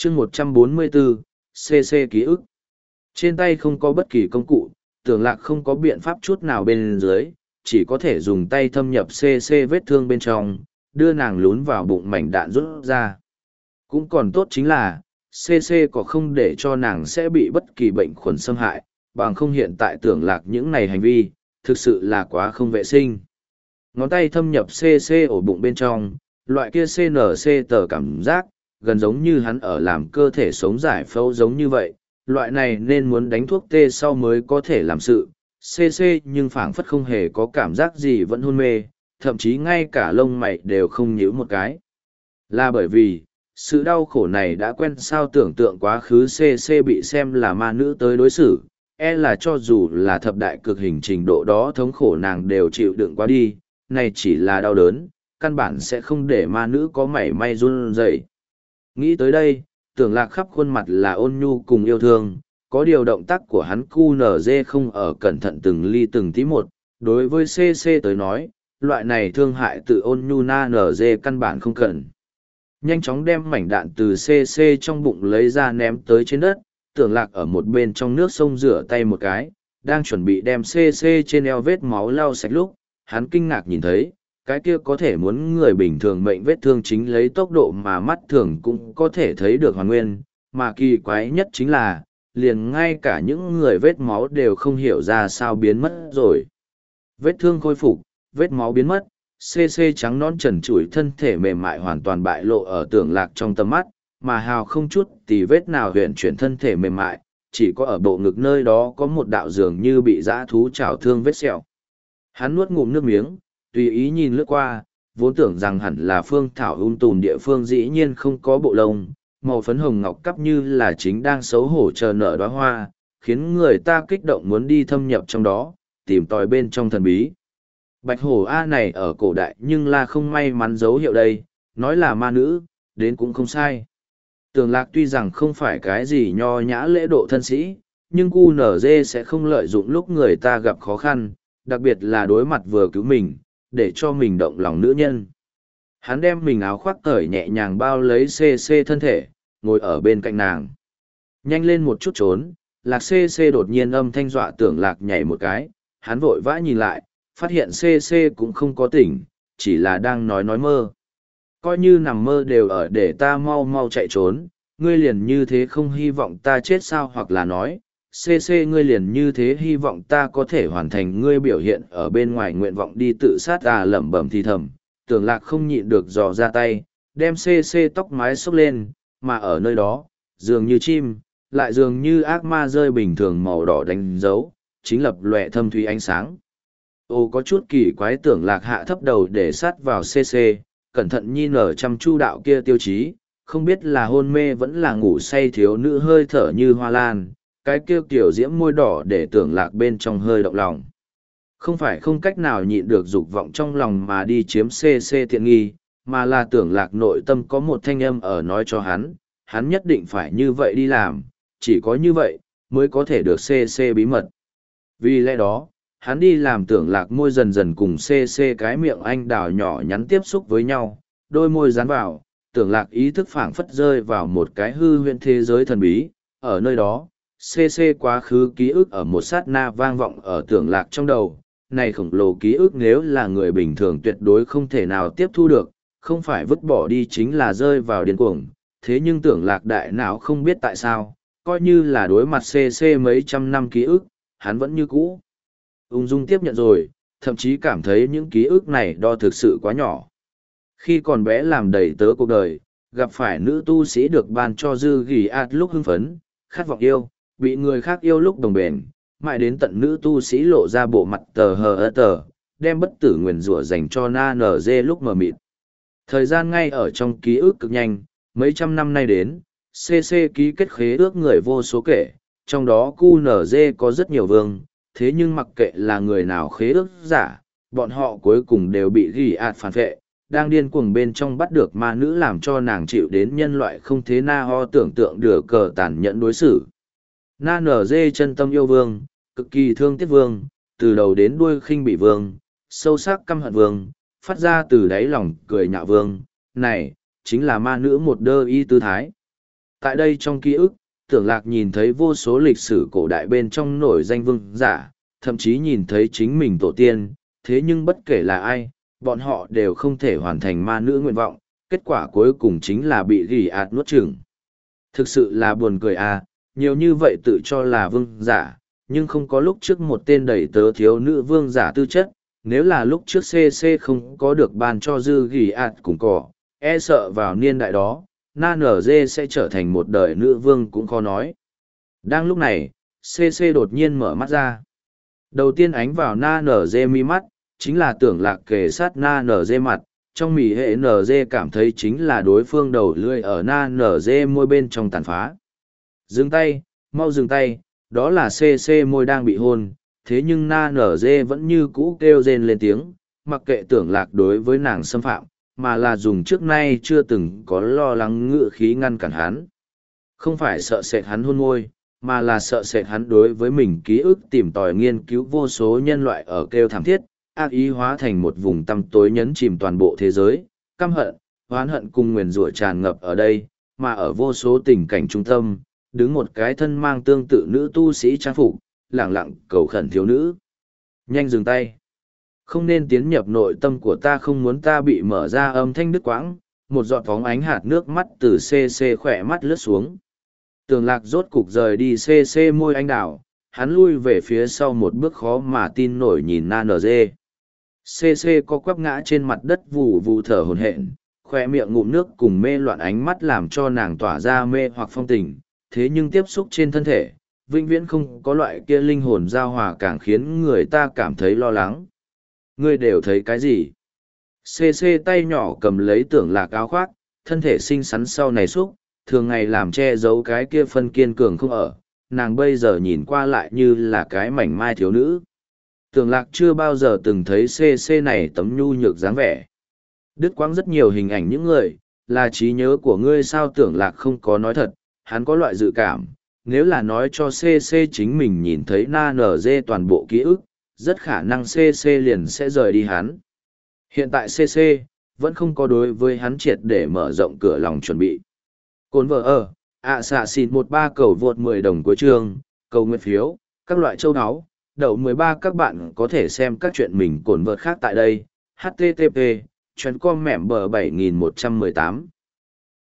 chương 144, CC ký ức. Trên tay không có bất kỳ công cụ, Tưởng Lạc không có biện pháp chút nào bên dưới, chỉ có thể dùng tay thâm nhập CC vết thương bên trong, đưa nàng lún vào bụng mảnh đạn rút ra. Cũng còn tốt chính là, CC có không để cho nàng sẽ bị bất kỳ bệnh khuẩn xâm hại, bằng không hiện tại Tưởng Lạc những này hành vi, thực sự là quá không vệ sinh. Ngón tay thâm nhập CC ổ bụng bên trong, loại kia CNC tờ cảm giác, gần giống như hắn ở làm cơ thể sống giải phẫu giống như vậy, loại này nên muốn đánh thuốc tê sau mới có thể làm sự. CC nhưng phảng phất không hề có cảm giác gì vẫn hôn mê, thậm chí ngay cả lông mày đều không nhíu một cái. Là bởi vì, sự đau khổ này đã quen sao tưởng tượng quá khứ CC bị xem là ma nữ tới đối xử, là cho dù là thập đại cực hình trình độ đó thống khổ nàng đều chịu đựng qua đi, này chỉ là đau đớn, căn bản sẽ không để ma nữ có mảy may run rẩy. Nghĩ tới đây, Tưởng Lạc khắp khuôn mặt là ôn nhu cùng yêu thương, có điều động tác của hắn QNZ không ở cẩn thận từng ly từng tí một, đối với CC tới nói, loại này thương hại tự ôn nhu na NG căn bản không cần. Nhanh chóng đem mảnh đạn từ CC trong bụng lấy ra ném tới trên đất, Tưởng Lạc ở một bên trong nước sông rửa tay một cái, đang chuẩn bị đem CC trên eo vết máu lau sạch lúc, hắn kinh ngạc nhìn thấy, cái kia có thể muốn người bình thường mệnh vết thương chính lấy tốc độ mà mắt thường cũng có thể thấy được hoàn nguyên, mà kỳ quái nhất chính là, liền ngay cả những người vết máu đều không hiểu ra sao biến mất rồi. Vết thương khôi phục, vết máu biến mất, CC trắng non trần trụi thân thể mềm mại hoàn toàn bại lộ ở Tưởng Lạc trong tầm mắt, mà hào không chút tì vết nào huyền chuyển thân thể mềm mại, chỉ có ở bộ ngực nơi đó có một đạo dường như bị dã thú chảo thương vết sẹo. Hắn nuốt ngụm nước miếng, tùy ý nhìn lướt qua, vốn tưởng rằng hẳn là phương thảo tùn địa phương dĩ nhiên không có bộ lông, màu phấn hồng ngọc cắp như là chính đang xấu hổ chờ nở đóa hoa, khiến người ta kích động muốn đi thâm nhập trong đó, tìm tòi bên trong thần bí. Bạch hổ A này ở cổ đại nhưng là không may mắn dấu hiệu đây, nói là ma nữ, đến cũng không sai. Tưởng Lạc tuy rằng không phải cái gì nho nhã lễ độ thân sĩ, nhưng QNZ sẽ không lợi dụng lúc người ta gặp khó khăn, đặc biệt là đối mặt vừa cứu mình, để cho mình động lòng nữ nhân. Hắn đem mình áo khoác cởi nhẹ nhàng bao lấy CC thân thể, ngồi ở bên cạnh nàng. Nhanh lên một chút trốn, Lạc CC đột nhiên âm thanh dọa Tưởng Lạc nhảy một cái, hắn vội vã nhìn lại, phát hiện CC cũng không có tỉnh, chỉ là đang nói mơ. Coi như nằm mơ đều ở để ta mau mau chạy trốn, ngươi liền như thế không hy vọng ta chết sao, hoặc là nói, CC ngươi liền như thế hy vọng ta có thể hoàn thành ngươi biểu hiện ở bên ngoài nguyện vọng đi tự sát lẩm bẩm thì thầm. Tưởng Lạc không nhịn được dò ra tay, đem CC tóc mái xốc lên, mà ở nơi đó, dường như chim, lại dường như ác ma rơi bình thường màu đỏ đánh dấu, chính lập lòe thâm thúy ánh sáng. Ô có chút kỳ quái, Tưởng Lạc hạ thấp đầu để sát vào CC, cẩn thận nhìn ở chăm chu đạo kia tiêu chí, không biết là hôn mê vẫn là ngủ say thiếu nữ hơi thở như hoa lan, cái kia kiểu diễm môi đỏ để Tưởng Lạc bên trong hơi động lòng. Không phải không cách nào nhịn được dục vọng trong lòng mà đi chiếm CC tiện nghi, mà là Tưởng Lạc nội tâm có một thanh âm ở nói cho hắn nhất định phải như vậy đi làm, chỉ có như vậy, mới có thể được CC bí mật. Vì lẽ đó, hắn đi làm Tưởng Lạc môi dần dần cùng CC cái miệng anh đào nhỏ nhắn tiếp xúc với nhau, đôi môi dán vào, Tưởng Lạc ý thức phảng phất rơi vào một cái hư huyễn thế giới thần bí, ở nơi đó. CC quá khứ ký ức ở một sát na vang vọng ở Tưởng Lạc trong đầu, này khổng lồ ký ức nếu là người bình thường tuyệt đối không thể nào tiếp thu được, không phải vứt bỏ đi chính là rơi vào điên cuồng, thế nhưng Tưởng Lạc đại não không biết tại sao, coi như là đối mặt CC mấy trăm năm ký ức, hắn vẫn như cũ. Ung dung tiếp nhận rồi, thậm chí cảm thấy những ký ức này đo thực sự quá nhỏ. Khi còn bé làm đầy tớ cuộc đời, gặp phải nữ tu sĩ được ban cho dư ghi ạt lúc hưng phấn, khát vọng yêu, bị người khác yêu lúc đồng bền, mãi đến tận nữ tu sĩ lộ ra bộ mặt tờ hờ tờ, đem bất tử nguyền rủa dành cho na nở dê lúc mờ mịt. Thời gian ngay ở trong ký ức cực nhanh, mấy trăm năm nay đến, CC ký kết khế ước người vô số kể, trong đó QNZ có rất nhiều vương, thế nhưng mặc kệ là người nào khế ước giả, bọn họ cuối cùng đều bị ghi ạt phản vệ, đang điên cuồng bên trong bắt được ma nữ làm cho nàng chịu đến nhân loại không thế na ho tưởng tượng được cờ tàn nhẫn đối xử. Na nở dê chân tâm yêu vương, cực kỳ thương tiếc vương, từ đầu đến đuôi khinh bị vương, sâu sắc căm hận vương, phát ra từ đáy lòng cười nhạo vương, này, chính là ma nữ một đơ y tư thái. Tại đây trong ký ức, Tưởng Lạc nhìn thấy vô số lịch sử cổ đại bên trong nổi danh vương giả, thậm chí nhìn thấy chính mình tổ tiên, thế nhưng bất kể là ai, bọn họ đều không thể hoàn thành ma nữ nguyện vọng, kết quả cuối cùng chính là bị gỉ ạt nuốt chửng. Thực sự là buồn cười à, nhiều như vậy tự cho là vương giả, nhưng không có lúc trước một tên đầy tớ thiếu nữ vương giả tư chất, nếu là lúc trước CC không có được ban cho dư gỉ ạt cùng cỏ, e sợ vào niên đại đó, Na NG sẽ trở thành một đời nữ vương cũng khó nói. Đang lúc này, CC đột nhiên mở mắt ra. Đầu tiên ánh vào Na NG mi mắt, chính là Tưởng Lạc kề sát Na NG mặt, trong mỉ hệ NG cảm thấy chính là đối phương đầu lươi ở Na NG môi bên trong tàn phá. Dừng tay, mau dừng tay, đó là CC môi đang bị hôn, thế nhưng Na NG vẫn như cũ kêu rên lên tiếng, mặc kệ Tưởng Lạc đối với nàng xâm phạm, mà là dùng trước nay chưa từng có lo lắng ngự khí ngăn cản hắn. Không phải sợ sệt hắn hôn môi, mà là sợ sệt hắn đối với mình ký ức tìm tòi nghiên cứu vô số nhân loại ở kêu thảm thiết, ác ý hóa thành một vùng tăm tối nhấn chìm toàn bộ thế giới, căm hận, oán hận cùng nguyền rủa tràn ngập ở đây, mà ở vô số tình cảnh trung tâm, đứng một cái thân mang tương tự nữ tu sĩ trang phục, lẳng lặng cầu khẩn thiếu nữ. Nhanh dừng tay. Không nên tiến nhập nội tâm của ta, không muốn ta bị mở ra. Âm thanh đứt quãng, một giọt phóng ánh hạt nước mắt từ CC khỏe mắt lướt xuống. Tưởng Lạc rốt cục rời đi CC môi anh đào, hắn lui về phía sau một bước khó mà tin nổi nhìn Na NG. CC có quắp ngã trên mặt đất vù vù thở hổn hển, khoe miệng ngụm nước cùng mê loạn ánh mắt làm cho nàng tỏa ra mê hoặc phong tình, thế nhưng tiếp xúc trên thân thể, vĩnh viễn không có loại kia linh hồn giao hòa càng khiến người ta cảm thấy lo lắng. Ngươi đều thấy cái gì? CC tay nhỏ cầm lấy Tưởng Lạc áo khoác, thân thể xinh xắn sau này xúc, thường ngày làm che giấu cái kia phân kiên cường không ở, nàng bây giờ nhìn qua lại như là cái mảnh mai thiếu nữ. Tưởng Lạc chưa bao giờ từng thấy CC này tấm nhu nhược dáng vẻ. Đứt quãng rất nhiều hình ảnh những người, là trí nhớ của ngươi sao? Tưởng Lạc không có nói thật, hắn có loại dự cảm, nếu là nói cho CC chính mình nhìn thấy Na NG toàn bộ ký ức, rất khả năng CC liền sẽ rời đi hắn. Hiện tại CC, vẫn không có đối với hắn triệt để mở rộng cửa lòng chuẩn bị. Cồn vợ ở, xạ xịt 13 cầu vượt 10 đồng cuối chương, cầu nguyện phiếu, các loại châu áo, đậu 13 các bạn có thể xem các chuyện mình cồn vợt khác tại đây. HTTP, chuyến com mẻm bờ 7118.